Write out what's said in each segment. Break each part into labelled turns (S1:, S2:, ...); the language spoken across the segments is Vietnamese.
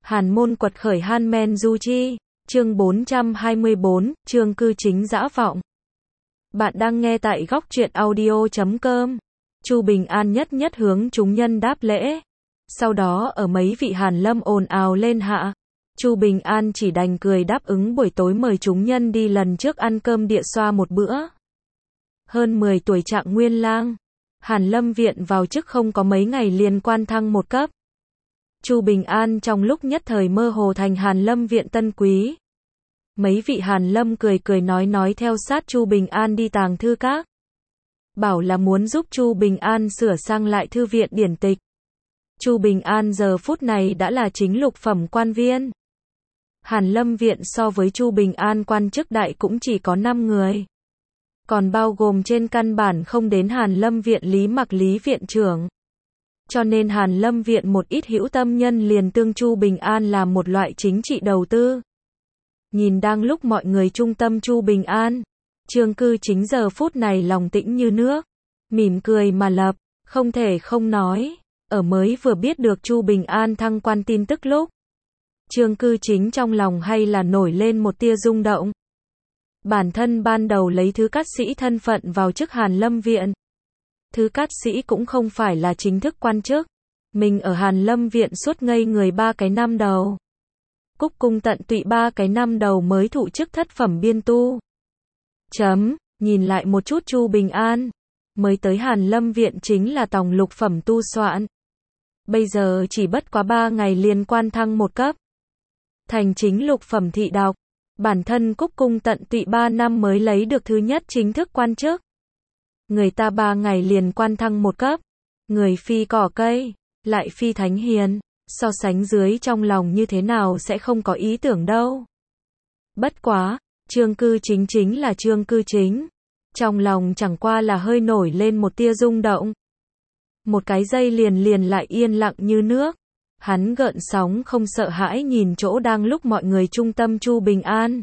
S1: Hàn môn quật khởi Han Men Du Chi, chương 424, chương cư chính dã vọng. Bạn đang nghe tại góc truyện audio.com. Chu Bình An nhất nhất hướng chúng nhân đáp lễ. Sau đó ở mấy vị Hàn Lâm ồn ào lên hạ. Chu Bình An chỉ đành cười đáp ứng buổi tối mời chúng nhân đi lần trước ăn cơm địa xoa một bữa. Hơn 10 tuổi Trạng Nguyên Lang. Hàn Lâm viện vào chức không có mấy ngày liền quan thăng một cấp. Chu Bình An trong lúc nhất thời mơ hồ thành Hàn Lâm viện tân quý. Mấy vị Hàn Lâm cười cười nói theo sát Chu Bình An đi tàng thư các. Bảo là muốn giúp Chu Bình An sửa sang lại thư viện điển tịch. Chu Bình An giờ phút này đã là chính lục phẩm quan viên. Hàn Lâm viện so với Chu Bình An quan chức đại cũng chỉ có 5 người. Còn bao gồm trên căn bản không đến Hàn Lâm viện Lý Mặc Lý viện trưởng. Cho nên Hàn Lâm viện một ít hữu tâm nhân liền tương Chu Bình An làm một loại chính trị đầu tư. Nhìn đang lúc mọi người trung tâm Chu Bình An, Trương Cư Chính giờ phút này lòng tĩnh như nước, mỉm cười mà lập, không thể không nói, ở mới vừa biết được Chu Bình An thăng quan tin tức lúc, Trương Cư Chính trong lòng hay là nổi lên một tia rung động. Bản thân ban đầu lấy thứ cát sĩ thân phận vào chức Hàn Lâm viện. Thứ cát sĩ cũng không phải là chính thức quan chức. Mình ở Hàn Lâm viện suốt ngây người 3 cái năm đầu. Cúc cung tận tụy 3 cái năm đầu mới thụ chức thất phẩm biên tu. Nhìn lại một chút Chu Bình An. Mới tới Hàn Lâm viện chính là tòng lục phẩm tu soạn. Bây giờ chỉ bất quá 3 ngày liền quan thăng một cấp. Thành chính lục phẩm thị đọc. Bản thân Cúc cung tận tụy 3 năm mới lấy được thứ nhất chính thức quan chức. Người ta 3 ngày liền quan thăng một cấp. Người phi cỏ cây, lại phi thánh hiền. So sánh dưới trong lòng như thế nào sẽ không có ý tưởng đâu. Bất quá, Trương Cư Chính chính là Trương Cư Chính. Trong lòng chẳng qua là hơi nổi lên một tia rung động. Một cái giây liền lại yên lặng như nước. Hắn gợn sóng không sợ hãi nhìn chỗ đang lúc mọi người trung tâm Chu Bình An.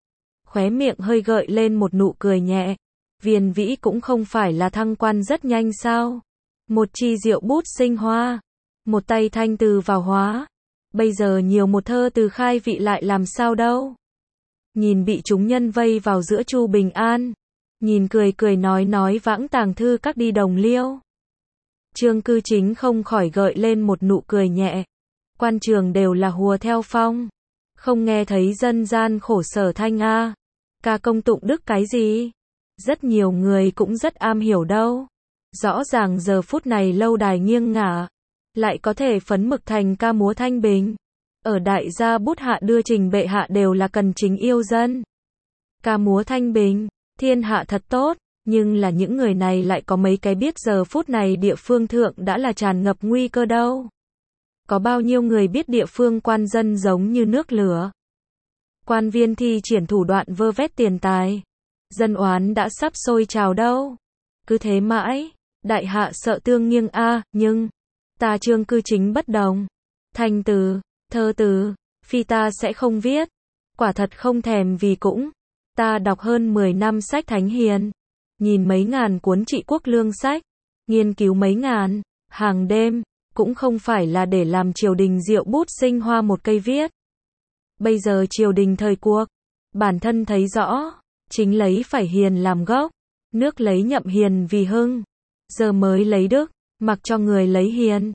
S1: Khóe miệng hơi gợi lên một nụ cười nhẹ. Viên Vĩ cũng không phải là thăng quan rất nhanh sao. Một chi diệu bút sinh hoa. Một tay thanh từ vào hóa. Bây giờ nhiều một thơ từ khai vị lại làm sao đâu. Nhìn bị chúng nhân vây vào giữa Chu Bình An. Nhìn cười nói vãng tàng thư các đi đồng liêu. Trương Cư Chính không khỏi gợi lên một nụ cười nhẹ. Quan trường đều là hùa theo phong. Không nghe thấy dân gian khổ sở thanh a. Ca công tụng đức cái gì? Rất nhiều người cũng rất am hiểu đâu. Rõ ràng giờ phút này lâu đài nghiêng ngả. Lại có thể phấn mực thành ca múa thanh bình. Ở đại gia bút hạ đưa trình bệ hạ đều là cần chính yêu dân. Ca múa thanh bình, thiên hạ thật tốt. Nhưng là những người này lại có mấy cái biết giờ phút này địa phương thượng đã là tràn ngập nguy cơ đâu. Có bao nhiêu người biết địa phương quan dân giống như nước lửa. Quan viên thi triển thủ đoạn vơ vét tiền tài. Dân oán đã sắp sôi trào đâu. Cứ thế mãi, đại hạ sợ tương nghiêng nhưng, ta Trương Cư Chính bất đồng. Thanh từ, thơ từ, phi ta sẽ không viết. Quả thật không thèm vì cũng. Ta đọc hơn 10 năm sách thánh hiền. Nhìn mấy ngàn cuốn trị quốc lương sách, nghiên cứu mấy ngàn, hàng đêm, cũng không phải là để làm triều đình diệu bút sinh hoa một cây viết. Bây giờ triều đình thời cuộc, bản thân thấy rõ, chính lấy phải hiền làm gốc, nước lấy nhậm hiền vì hưng, giờ mới lấy đức, mặc cho người lấy hiền.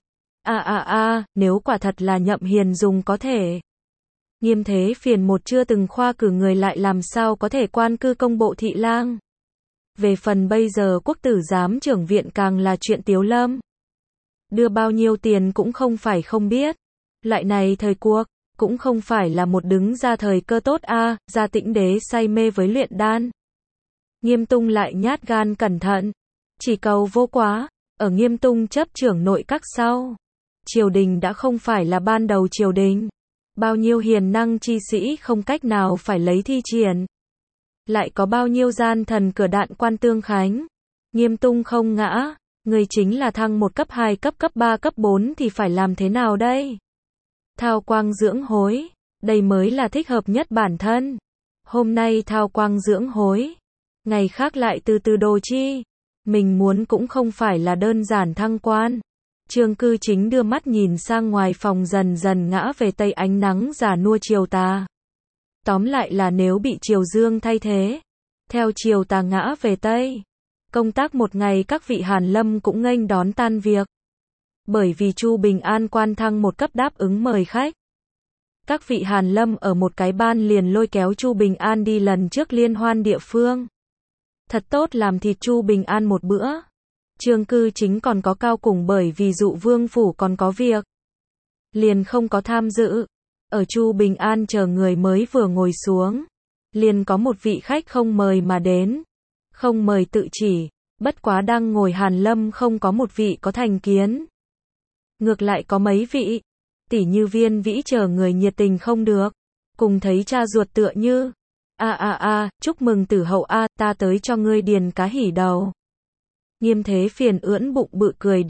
S1: Nếu quả thật là nhậm hiền dùng có thể. Nghiêm thế phiền một chưa từng khoa cử người lại làm sao có thể quan cư công bộ thị lang. Về phần bây giờ quốc tử giám trưởng viện càng là chuyện tiếu lâm. Đưa bao nhiêu tiền cũng không phải không biết. Loại này thời cuộc, cũng không phải là một đứng ra thời cơ tốt Gia Tĩnh đế say mê với luyện đan. Nghiêm Tung lại nhát gan cẩn thận. Chỉ cầu vô quá, ở Nghiêm Tung chấp trưởng nội các sau. Triều đình đã không phải là ban đầu triều đình. Bao nhiêu hiền năng chi sĩ không cách nào phải lấy thi triển. Lại có bao nhiêu gian thần cửa đạn quan tương khánh. Nghiêm Tung không ngã, người chính là thăng một cấp 2 cấp 3 cấp 4 thì phải làm thế nào đây? Thao quang dưỡng hối, đây mới là thích hợp nhất bản thân. Hôm nay thao quang dưỡng hối, ngày khác lại từ từ đồ chi. Mình muốn cũng không phải là đơn giản thăng quan. Trương Cư Chính đưa mắt nhìn sang ngoài phòng, dần dần ngã về tây, ánh nắng già nua chiều tà. Tóm lại là nếu bị chiều dương thay thế, theo chiều tà ngã về tây, công tác một ngày các vị hàn lâm cũng nghênh đón tan việc. Bởi vì Chu Bình An quan thăng một cấp đáp ứng mời khách. Các vị hàn lâm ở một cái ban liền lôi kéo Chu Bình An đi lần trước liên hoan địa phương. Thật tốt làm thịt Chu Bình An một bữa. Trương Cư Chính còn có cao cùng bởi vì Dụ Vương phủ còn có việc, liền không có tham dự. Ở Chu Bình An chờ người mới vừa ngồi xuống, liền có một vị khách không mời mà đến. Không mời tự chỉ, bất quá đang ngồi hàn lâm không có một vị có thành kiến. Ngược lại có mấy vị, tỉ như Viên Vĩ chờ người nhiệt tình không được, cùng thấy cha ruột tựa như. Chúc mừng tử hậu ta tới cho ngươi điền cá hỉ đầu. Nghiêm Thế Phiền ưỡn bụng bự cười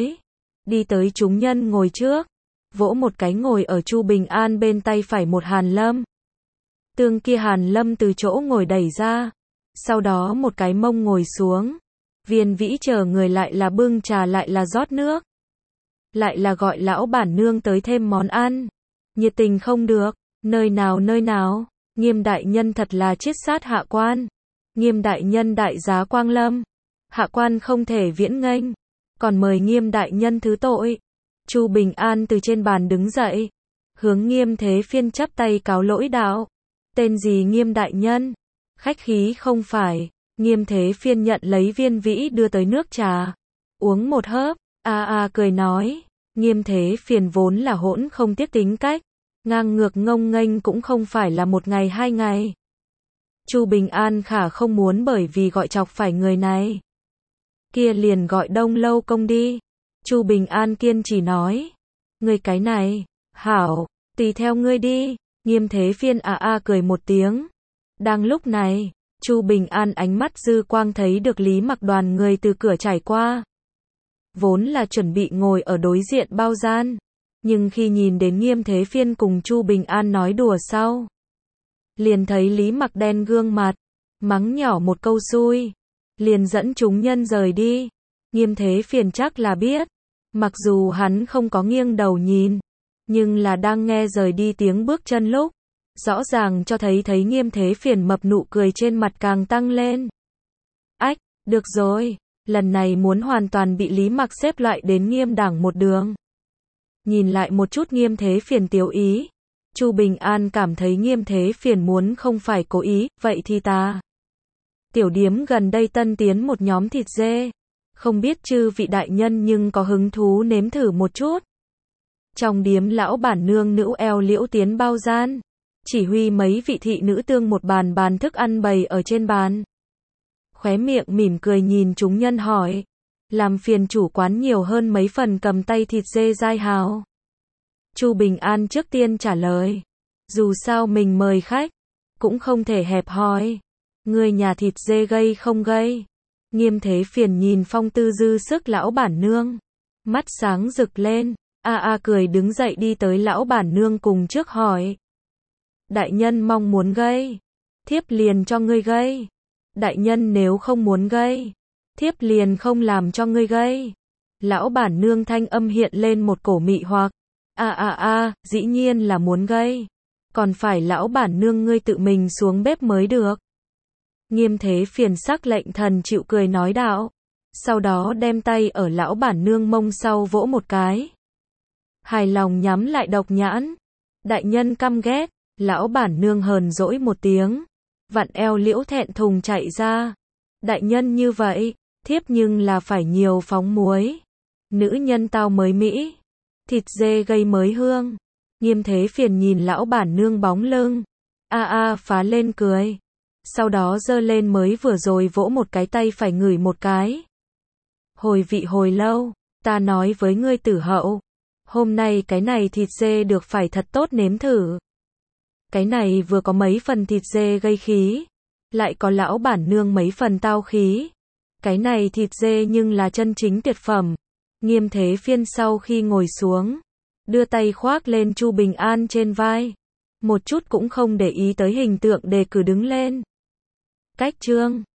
S1: đi tới chúng nhân ngồi trước, vỗ một cái ngồi ở Chu Bình An bên tay phải một hàn lâm. Tương kia hàn lâm từ chỗ ngồi đẩy ra, sau đó một cái mông ngồi xuống. Viên Vĩ chờ người lại là bưng trà, lại là rót nước, lại là gọi lão bản nương tới thêm món ăn. Nhiệt tình không được, nơi nào, Nghiêm đại nhân thật là chiết sát hạ quan. Nghiêm đại nhân đại giá quang lâm, hạ quan không thể viễn nghênh, còn mời Nghiêm đại nhân thứ tội. Chu Bình An từ trên bàn đứng dậy, hướng Nghiêm Thế Phiên chắp tay cáo lỗi đạo: tên gì Nghiêm đại nhân? Khách khí không phải. Nghiêm Thế Phiên nhận lấy Viên Vĩ đưa tới nước trà, uống một hớp, cười nói. Nghiêm Thế Phiền vốn là hỗn không tiếc tính cách, ngang ngược ngông nghênh cũng không phải là một ngày hai ngày. Chu Bình An khả không muốn bởi vì gọi chọc phải người này. Kia liền gọi Đông Lâu Công đi. Chu Bình An kiên trì nói. Ngươi cái này, hảo, tùy theo ngươi đi. Nghiêm Thế Phiên cười một tiếng. Đang lúc này, Chu Bình An ánh mắt dư quang thấy được Lý Mặc đoàn người từ cửa trải qua. Vốn là chuẩn bị ngồi ở đối diện bao gian, nhưng khi nhìn đến Nghiêm Thế Phiên cùng Chu Bình An nói đùa sau, liền thấy Lý Mặc đen gương mặt, mắng nhỏ một câu xui, liền dẫn chúng nhân rời đi. Nghiêm Thế Phiền chắc là biết, mặc dù hắn không có nghiêng đầu nhìn, nhưng là đang nghe rời đi tiếng bước chân lúc, rõ ràng cho thấy Nghiêm Thế Phiền mập nụ cười trên mặt càng tăng lên. Ách, được rồi, lần này muốn hoàn toàn bị Lý Mặc xếp loại đến Nghiêm đảng một đường. Nhìn lại một chút Nghiêm Thế Phiền tiếu ý, Chu Bình An cảm thấy Nghiêm Thế Phiền muốn không phải cố ý, vậy thì tiểu điếm gần đây tân tiến một nhóm thịt dê, không biết chư vị đại nhân nhưng có hứng thú nếm thử một chút. Trong điếm lão bản nương nữ eo liễu tiến bao gian, chỉ huy mấy vị thị nữ tương một bàn thức ăn bày ở trên bàn. Khóe miệng mỉm cười nhìn chúng nhân hỏi, làm phiền chủ quán nhiều hơn mấy phần cầm tay thịt dê dai hào. Chu Bình An trước tiên trả lời, dù sao mình mời khách, cũng không thể hẹp hòi. Người nhà thịt dê gây không gây? Nghiêm Thế Phiền nhìn phong tư dư sức lão bản nương, mắt sáng rực lên, cười đứng dậy đi tới lão bản nương cùng trước hỏi. Đại nhân mong muốn gây, thiếp liền cho ngươi gây. Đại nhân nếu không muốn gây, thiếp liền không làm cho ngươi gây. Lão bản nương thanh âm hiện lên một cổ mị hoặc. Dĩ nhiên là muốn gây. Còn phải lão bản nương ngươi tự mình xuống bếp mới được. Nghiêm Thế Phiền sắc lệnh thần chịu cười nói đạo. Sau đó đem tay ở lão bản nương mông sau vỗ một cái. Hài lòng nhắm lại độc nhãn. Đại nhân căm ghét. Lão bản nương hờn dỗi một tiếng, vặn eo liễu thẹn thùng chạy ra. Đại nhân như vậy, thiếp nhưng là phải nhiều phóng muối. Nữ nhân tao mới mỹ, thịt dê gây mới hương. Nghiêm Thế Phiền nhìn lão bản nương bóng lưng, phá lên cười. Sau đó giơ lên mới vừa rồi vỗ một cái tay phải ngửi một cái. Hồi vị hồi lâu, ta nói với ngươi tử hậu, hôm nay cái này thịt dê được phải thật tốt nếm thử. Cái này vừa có mấy phần thịt dê gây khí, lại có lão bản nương mấy phần tao khí. Cái này thịt dê nhưng là chân chính tuyệt phẩm. Nghiêm Thế Phiên sau khi ngồi xuống, đưa tay khoác lên Chu Bình An trên vai, một chút cũng không để ý tới hình tượng đề cử đứng lên. Cách chương